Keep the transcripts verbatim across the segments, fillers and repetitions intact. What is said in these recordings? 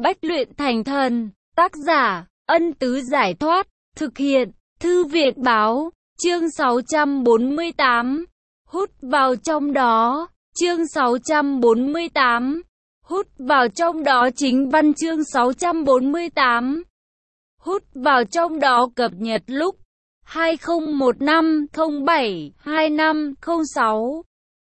Bách luyện thành thần. Tác giả, Ân Tứ Giải Thoát. Thực hiện, Thư Việt Báo. Chương sáu trăm bốn mươi tám. Hút vào trong đó. Chương sáu trăm bốn mươi tám. Hút vào trong đó. Chính văn chương sáu trăm bốn mươi tám. Hút vào trong đó cập nhật lúc hai không một năm không bảy hai năm không sáu.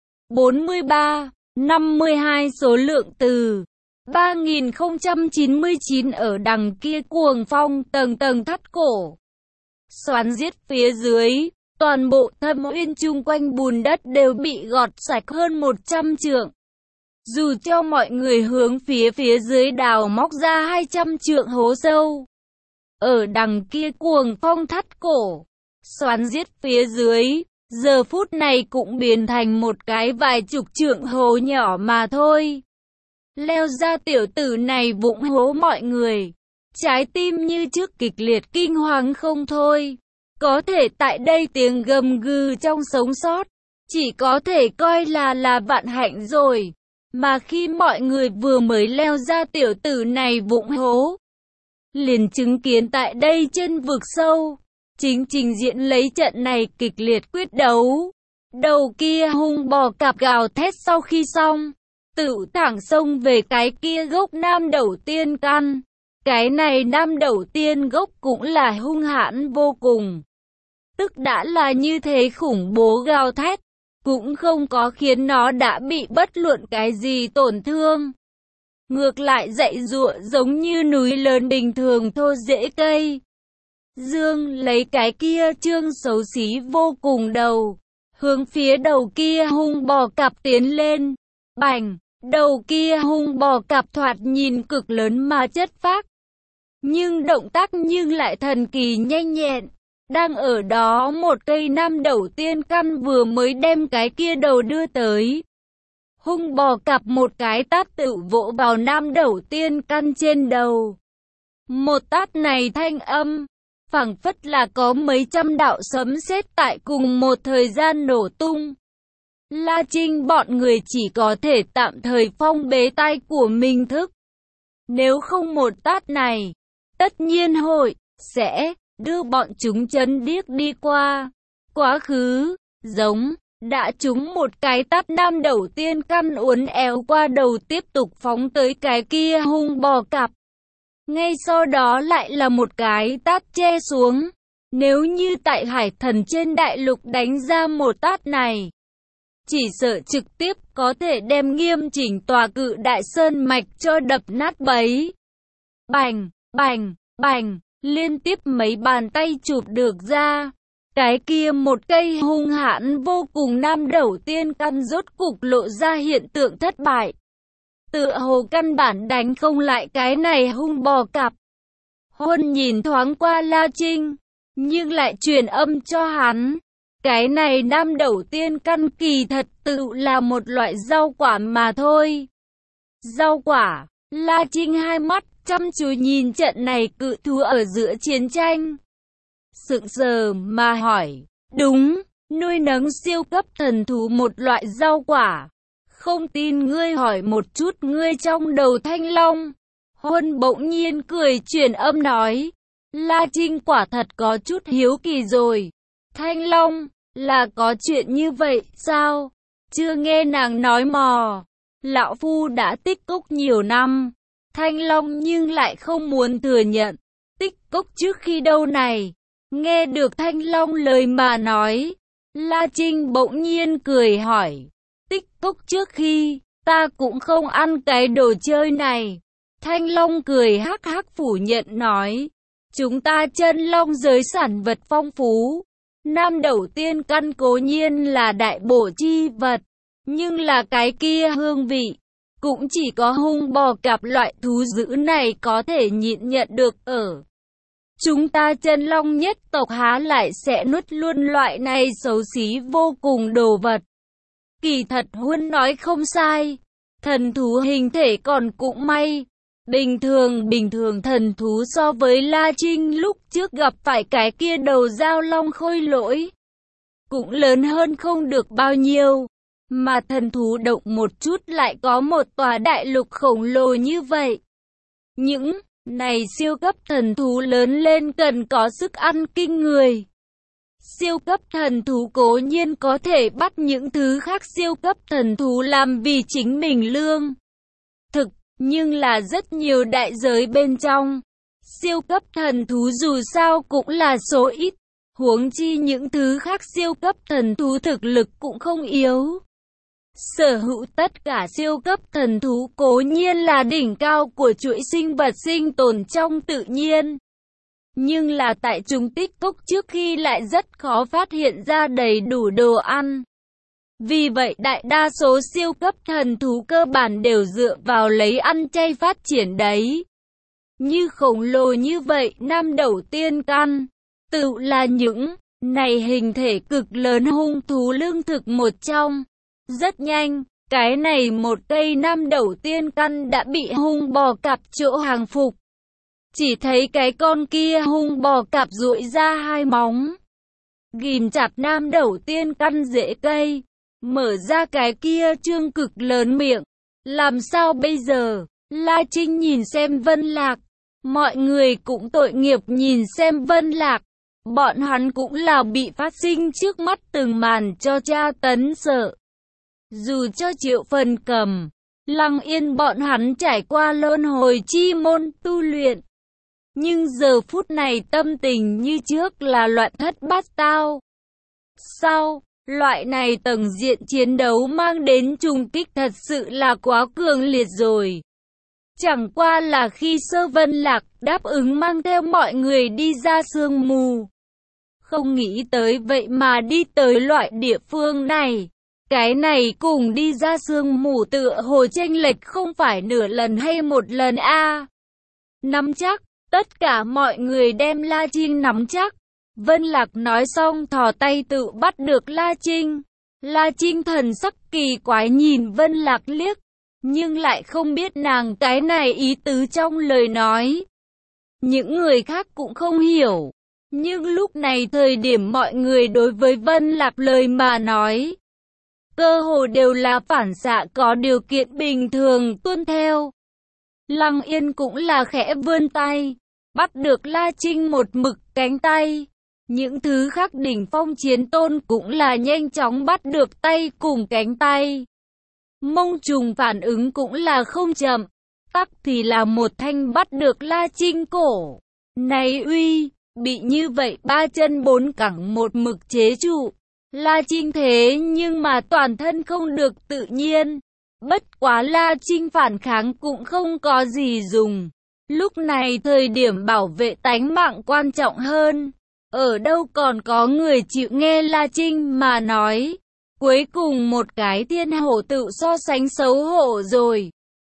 bốn mươi ba, năm mươi hai số lượng từ ba nghìn không trăm chín mươi chín ở đằng kia cuồng phong tầng tầng thắt cổ. Xoắn giết phía dưới, toàn bộ Thâm Uyên chung quanh bùn đất đều bị gọt sạch hơn một trăm trượng. Dù cho mọi người hướng phía phía dưới đào móc ra hai trăm trượng hố sâu. Ở đằng kia cuồng phong thắt cổ, xoắn giết phía dưới, giờ phút này cũng biến thành một cái vài chục trượng hố nhỏ mà thôi. Leo ra tiểu tử này vụng hố mọi người. Trái tim như trước kịch liệt kinh hoàng không thôi. Có thể tại đây tiếng gầm gừ trong sống sót, chỉ có thể coi là là vạn hạnh rồi. Mà khi mọi người vừa mới leo ra tiểu tử này vụng hố, liền chứng kiến tại đây trên vực sâu, chính trình diễn lấy trận này kịch liệt quyết đấu. Đầu kia hung bò cạp gào thét sau khi xong, tự thẳng xông về cái kia gốc nam đầu tiên căn. Cái này nam đầu tiên gốc cũng là hung hãn vô cùng. Tức đã là như thế khủng bố gào thét, cũng không có khiến nó đã bị bất luận cái gì tổn thương. Ngược lại dậy giụa giống như núi lớn bình thường thô rễ cây. Dương lấy cái kia trương xấu xí vô cùng đầu, hướng phía đầu kia hung bò cạp tiến lên. Bành, đầu kia hung bò cạp thoạt nhìn cực lớn mà chất phác. Nhưng động tác nhưng lại thần kỳ nhanh nhẹn. Đang ở đó một cây nam đầu tiên căn vừa mới đem cái kia đầu đưa tới. Hung bò cạp một cái tát tự vỗ vào nam đầu tiên căn trên đầu. Một tát này thanh âm, phảng phất là có mấy trăm đạo sấm sét tại cùng một thời gian nổ tung. La Trinh bọn người chỉ có thể tạm thời phong bế tai của mình thức. Nếu không một tát này, tất nhiên hội, sẽ đưa bọn chúng chấn điếc đi qua. Quá khứ, giống, đã trúng một cái tát nam đầu tiên căn uốn éo qua đầu tiếp tục phóng tới cái kia hung bò cạp. Ngay sau đó lại là một cái tát che xuống. Nếu như tại Hải Thần trên đại lục đánh ra một tát này, chỉ sợ trực tiếp có thể đem nghiêm chỉnh tòa Cự Đại Sơn mạch cho đập nát bấy. Bành, bành, bành, liên tiếp mấy bàn tay chụp được ra. Cái kia một cây hung hãn vô cùng nam đầu tiên căn rốt cục lộ ra hiện tượng thất bại. Tựa hồ căn bản đánh không lại cái này hung bò cạp. Huân nhìn thoáng qua La Trinh, nhưng lại truyền âm cho hắn. Cái này nam đầu tiên căn kỳ thật tự là một loại rau quả mà thôi. Rau quả, La Trinh hai mắt chăm chú nhìn trận này cự thú ở giữa chiến tranh. Sững sờ mà hỏi, đúng, nuôi nấng siêu cấp thần thú một loại rau quả. Không tin ngươi hỏi một chút ngươi trong đầu Thanh Long. Huân bỗng nhiên cười truyền âm nói, La Trinh quả thật có chút hiếu kỳ rồi. Thanh Long, là có chuyện như vậy sao? Chưa nghe nàng nói mò. Lão Phu đã tích cốc nhiều năm. Thanh Long nhưng lại không muốn thừa nhận. Tích cốc trước khi đâu này? Nghe được Thanh Long lời mà nói, La Trinh bỗng nhiên cười hỏi. Tích cốc trước khi, ta cũng không ăn cái đồ chơi này. Thanh Long cười hắc hắc phủ nhận nói. Chúng ta chân long giới sản vật phong phú. Nam đầu tiên căn cố nhiên là đại bổ chi vật. Nhưng là cái kia hương vị, cũng chỉ có hung bò cạp loại thú dữ này có thể nhịn nhận được ở. Chúng ta chân long nhất tộc há lại sẽ nuốt luôn loại này xấu xí vô cùng đồ vật. Kỳ thật Huân nói không sai. Thần thú hình thể còn cũng may. Bình thường bình thường thần thú so với La Trinh lúc trước gặp phải cái kia đầu dao long khôi lỗi, cũng lớn hơn không được bao nhiêu. Mà thần thú động một chút lại có một tòa đại lục khổng lồ như vậy. Những này siêu cấp thần thú lớn lên cần có sức ăn kinh người. Siêu cấp thần thú cố nhiên có thể bắt những thứ khác siêu cấp thần thú làm vì chính mình lương thực, nhưng là rất nhiều đại giới bên trong. Siêu cấp thần thú dù sao cũng là số ít, huống chi những thứ khác siêu cấp thần thú thực lực cũng không yếu. Sở hữu tất cả siêu cấp thần thú cố nhiên là đỉnh cao của chuỗi sinh vật sinh tồn trong tự nhiên. Nhưng là tại chúng tích cốc trước khi lại rất khó phát hiện ra đầy đủ đồ ăn. Vì vậy đại đa số siêu cấp thần thú cơ bản đều dựa vào lấy ăn chay phát triển đấy. Như khổng lồ như vậy, Nam Đẩu Tiên Căn, tự là những này hình thể cực lớn hung thú lương thực một trong. Rất nhanh, cái này một cây Nam Đẩu Tiên Căn đã bị hung bò cạp chỗ hàng phục. Chỉ thấy cái con kia hung bò cạp duỗi ra hai móng, ghim chặt Nam Đẩu Tiên Căn rễ cây, mở ra cái kia trương cực lớn miệng. Làm sao bây giờ? La Trinh nhìn xem Vân Lạc, mọi người cũng tội nghiệp nhìn xem Vân Lạc. Bọn hắn cũng là bị phát sinh trước mắt từng màn cho tra tấn sợ. Dù cho Triệu Phần Cầm, Lăng Yên bọn hắn trải qua luân hồi chi môn tu luyện, nhưng giờ phút này tâm tình như trước là loạn thất bát tao. Sau, loại này tầng diện chiến đấu mang đến trùng kích thật sự là quá cường liệt rồi. Chẳng qua là khi Sơ Vân Lạc đáp ứng mang theo mọi người đi ra sương mù, không nghĩ tới vậy mà đi tới loại địa phương này. Cái này cùng đi ra sương mù tựa hồ chênh lệch không phải nửa lần hay một lần a. À, nắm chắc, tất cả mọi người đem La Trinh nắm chắc. Vân Lạc nói xong thò tay tự bắt được La Trinh. La Trinh thần sắc kỳ quái nhìn Vân Lạc liếc, nhưng lại không biết nàng cái này ý tứ trong lời nói. Những người khác cũng không hiểu, nhưng lúc này thời điểm mọi người đối với Vân Lạc lời mà nói, cơ hồ đều là phản xạ có điều kiện bình thường tuân theo. Lăng Yên cũng là khẽ vươn tay, bắt được La Trinh một mực cánh tay. Những thứ khác đỉnh phong chiến tôn cũng là nhanh chóng bắt được tay cùng cánh tay. Mông Trùng phản ứng cũng là không chậm, tắc thì là một thanh bắt được La Trinh cổ. Này uy, bị như vậy ba chân bốn cẳng một mực chế trụ. La Trinh thế nhưng mà toàn thân không được tự nhiên. Bất quá La Trinh phản kháng cũng không có gì dùng. Lúc này thời điểm bảo vệ tánh mạng quan trọng hơn. Ở đâu còn có người chịu nghe La Trinh mà nói. Cuối cùng một cái thiên hổ tự so sánh xấu hổ rồi.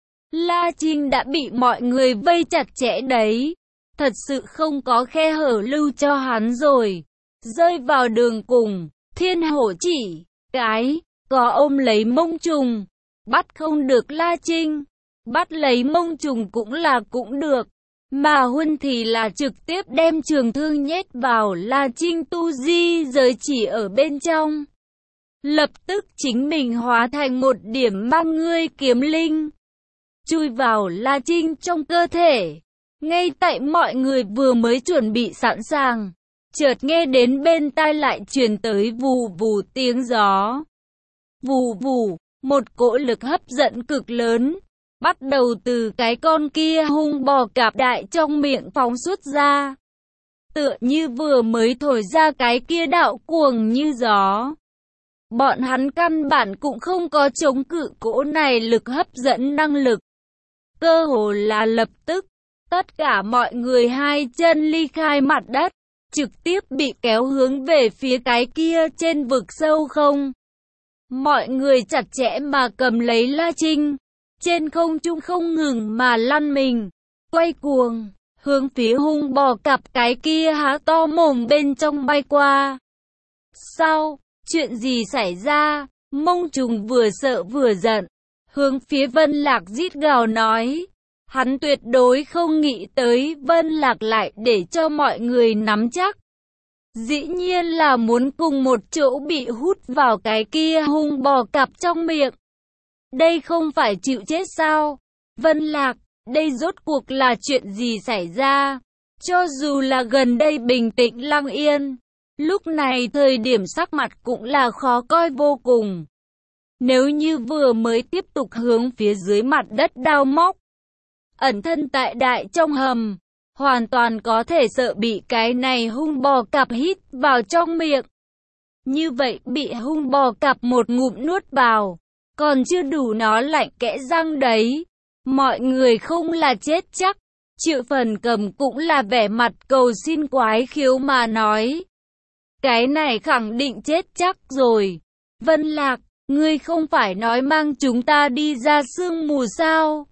La Trinh đã bị mọi người vây chặt chẽ đấy. Thật sự không có khe hở lưu cho hắn rồi. Rơi vào đường cùng, thiên hổ chỉ cái có ôm lấy Mông Trùng. Bắt không được La Trinh, bắt lấy Mông Trùng cũng là cũng được. Mà Huân thì là trực tiếp đem trường thương nhét vào La Trinh tu di giới chỉ ở bên trong. Lập tức chính mình hóa thành một điểm mang ngươi kiếm linh, chui vào La Trinh trong cơ thể. Ngay tại mọi người vừa mới chuẩn bị sẵn sàng, chợt nghe đến bên tai lại truyền tới vù vù tiếng gió. Vù vù, một cỗ lực hấp dẫn cực lớn, bắt đầu từ cái con kia hung bò cạp đại trong miệng phóng xuất ra. Tựa như vừa mới thổi ra cái kia đạo cuồng như gió. Bọn hắn căn bản cũng không có chống cự cỗ này lực hấp dẫn năng lực. Cơ hồ là lập tức, tất cả mọi người hai chân ly khai mặt đất, trực tiếp bị kéo hướng về phía cái kia trên vực sâu không. Mọi người chặt chẽ mà cầm lấy La Trinh, trên không trung không ngừng mà lăn mình, quay cuồng, hướng phía hung bò cặp cái kia há to mồm bên trong bay qua. Sao? Chuyện gì xảy ra? Mông Trùng vừa sợ vừa giận, hướng phía Vân Lạc rít gào nói. Hắn tuyệt đối không nghĩ tới Vân Lạc lại để cho mọi người nắm chắc. Dĩ nhiên là muốn cùng một chỗ bị hút vào cái kia hung bò cặp trong miệng. Đây không phải chịu chết sao? Vân Lạc, đây rốt cuộc là chuyện gì xảy ra? Cho dù là gần đây bình tĩnh lặng yên, lúc này thời điểm sắc mặt cũng là khó coi vô cùng. Nếu như vừa mới tiếp tục hướng phía dưới mặt đất đào móc, ẩn thân tại đại trong hầm, hoàn toàn có thể sợ bị cái này hung bò cạp hít vào trong miệng. Như vậy bị hung bò cạp một ngụm nuốt vào, còn chưa đủ nó lạnh kẽ răng đấy. Mọi người không là chết chắc. Triệu Phần Cầm cũng là vẻ mặt cầu xin quái khiếu mà nói. Cái này khẳng định chết chắc rồi. Vân Lạc, ngươi không phải nói mang chúng ta đi ra sương mù sao?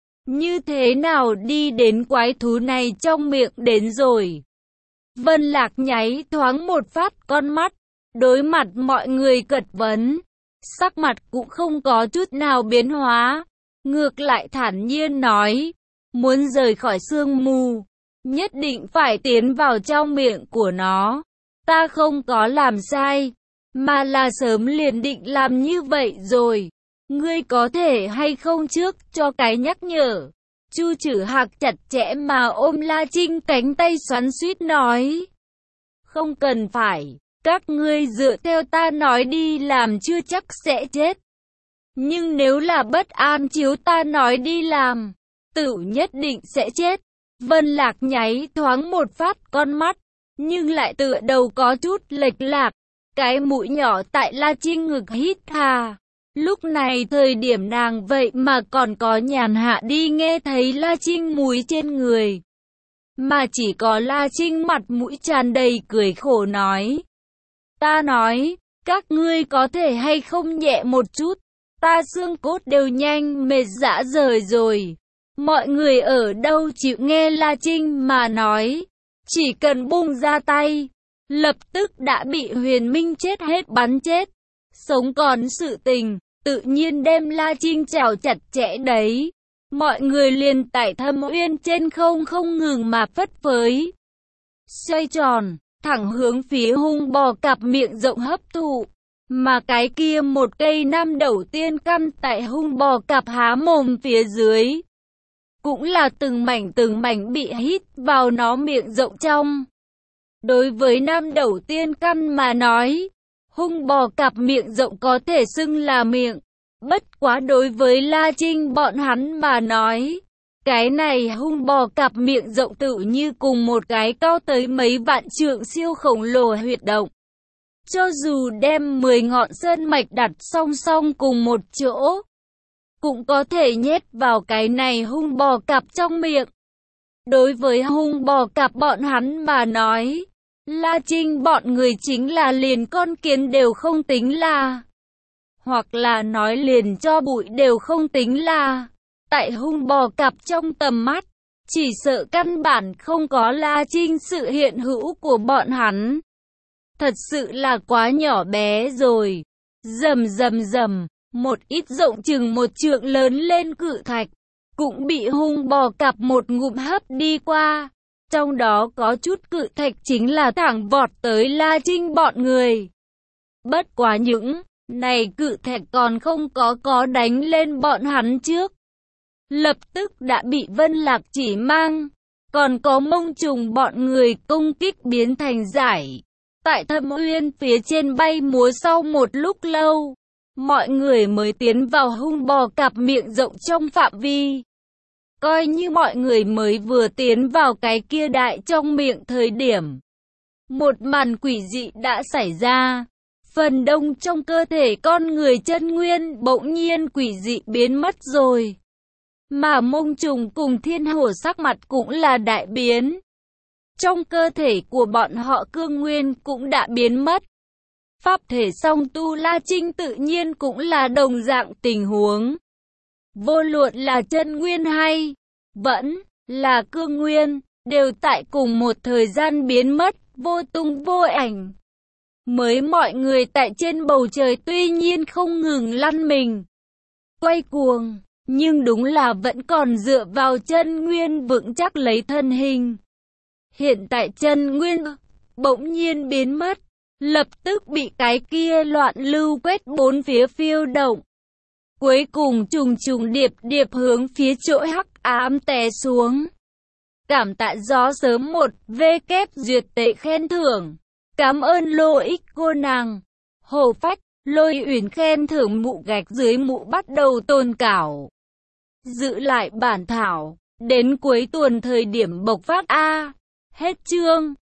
Như thế nào đi đến quái thú này trong miệng đến rồi? Vân Lạc nháy thoáng một phát con mắt, đối mặt mọi người cật vấn. Sắc mặt cũng không có chút nào biến hóa, ngược lại thản nhiên nói. Muốn rời khỏi sương mù, nhất định phải tiến vào trong miệng của nó. Ta không có làm sai, mà là sớm liền định làm như vậy rồi. Ngươi có thể hay không trước cho cái nhắc nhở? Chu Trử Hạc chặt chẽ mà ôm La Trinh cánh tay xoắn xuýt nói. Không cần phải, các ngươi dựa theo ta nói đi làm chưa chắc sẽ chết. Nhưng nếu là bất an chiếu ta nói đi làm, tự nhất định sẽ chết. Vân Lạc nháy thoáng một phát con mắt, nhưng lại tựa đầu có chút lệch lạc. Cái mũi nhỏ tại La Trinh ngực hít hà. Lúc này thời điểm nàng vậy mà còn có nhàn hạ đi nghe thấy La Trinh mùi trên người. Mà chỉ có La Trinh mặt mũi tràn đầy cười khổ nói. Ta nói, các ngươi có thể hay không nhẹ một chút. Ta xương cốt đều nhanh mệt rã rời rồi. Mọi người ở đâu chịu nghe La Trinh mà nói. Chỉ cần buông ra tay, lập tức đã bị Huyền Minh chết hết bắn chết. Sống còn sự tình, tự nhiên đem La Trinh chảo chặt chẽ đấy. Mọi người liền tại Thâm Uyên trên không không ngừng mà phất phới. Xoay tròn, thẳng hướng phía hung bò cạp miệng rộng hấp thụ. Mà cái kia một cây nam đầu tiên căn tại hung bò cạp há mồm phía dưới. Cũng là từng mảnh từng mảnh bị hít vào nó miệng rộng trong. Đối với nam đầu tiên căn mà nói, hung bò cạp miệng rộng có thể xưng là miệng. Bất quá đối với La Trinh bọn hắn mà nói, cái này hung bò cạp miệng rộng tự như cùng một cái cao tới mấy vạn trượng siêu khổng lồ huyệt động. Cho dù đem mười ngọn sơn mạch đặt song song cùng một chỗ, cũng có thể nhét vào cái này hung bò cạp trong miệng. Đối với hung bò cạp bọn hắn mà nói, La Trinh bọn người chính là liền con kiến đều không tính là, hoặc là nói liền cho bụi đều không tính là. Tại hung bò cạp trong tầm mắt, chỉ sợ căn bản không có La Trinh sự hiện hữu của bọn hắn. Thật sự là quá nhỏ bé rồi. Rầm rầm rầm, một ít rộng chừng một trượng lớn lên cự thạch, cũng bị hung bò cạp một ngụm hấp đi qua. Trong đó có chút cự thạch chính là thẳng vọt tới La Trinh bọn người. Bất quá những này cự thạch còn không có có đánh lên bọn hắn trước, lập tức đã bị Vân Lạc chỉ mang. Còn có Mông Trùng bọn người công kích biến thành giải. Tại Thâm Uyên phía trên bay múa sau một lúc lâu, mọi người mới tiến vào hung bò cạp miệng rộng trong phạm vi. Coi như mọi người mới vừa tiến vào cái kia đại trong miệng thời điểm, một màn quỷ dị đã xảy ra. Phần đông trong cơ thể con người chân nguyên bỗng nhiên quỷ dị biến mất rồi. Mà Mông Trùng cùng Thiên Hổ sắc mặt cũng là đại biến. Trong cơ thể của bọn họ cương nguyên cũng đã biến mất. Pháp thể song tu La Trinh tự nhiên cũng là đồng dạng tình huống. Vô luận là chân nguyên hay vẫn là cương nguyên, đều tại cùng một thời gian biến mất, vô tung vô ảnh. Mới mọi người tại trên bầu trời tuy nhiên không ngừng lăn mình, quay cuồng, nhưng đúng là vẫn còn dựa vào chân nguyên vững chắc lấy thân hình. Hiện tại chân nguyên bỗng nhiên biến mất, lập tức bị cái kia loạn lưu quét bốn phía phiêu động. Cuối cùng trùng trùng điệp điệp hướng phía chỗ hắc ám té xuống. Cảm tạ gió sớm một v kép duyệt tệ khen thưởng. Cảm ơn lô ích cô nàng. Hồ Phách, Lôi Uyển khen thưởng mụ gạch dưới mụ bắt đầu tồn cảo. Giữ lại bản thảo. Đến cuối tuần thời điểm bộc phát A. Hết chương.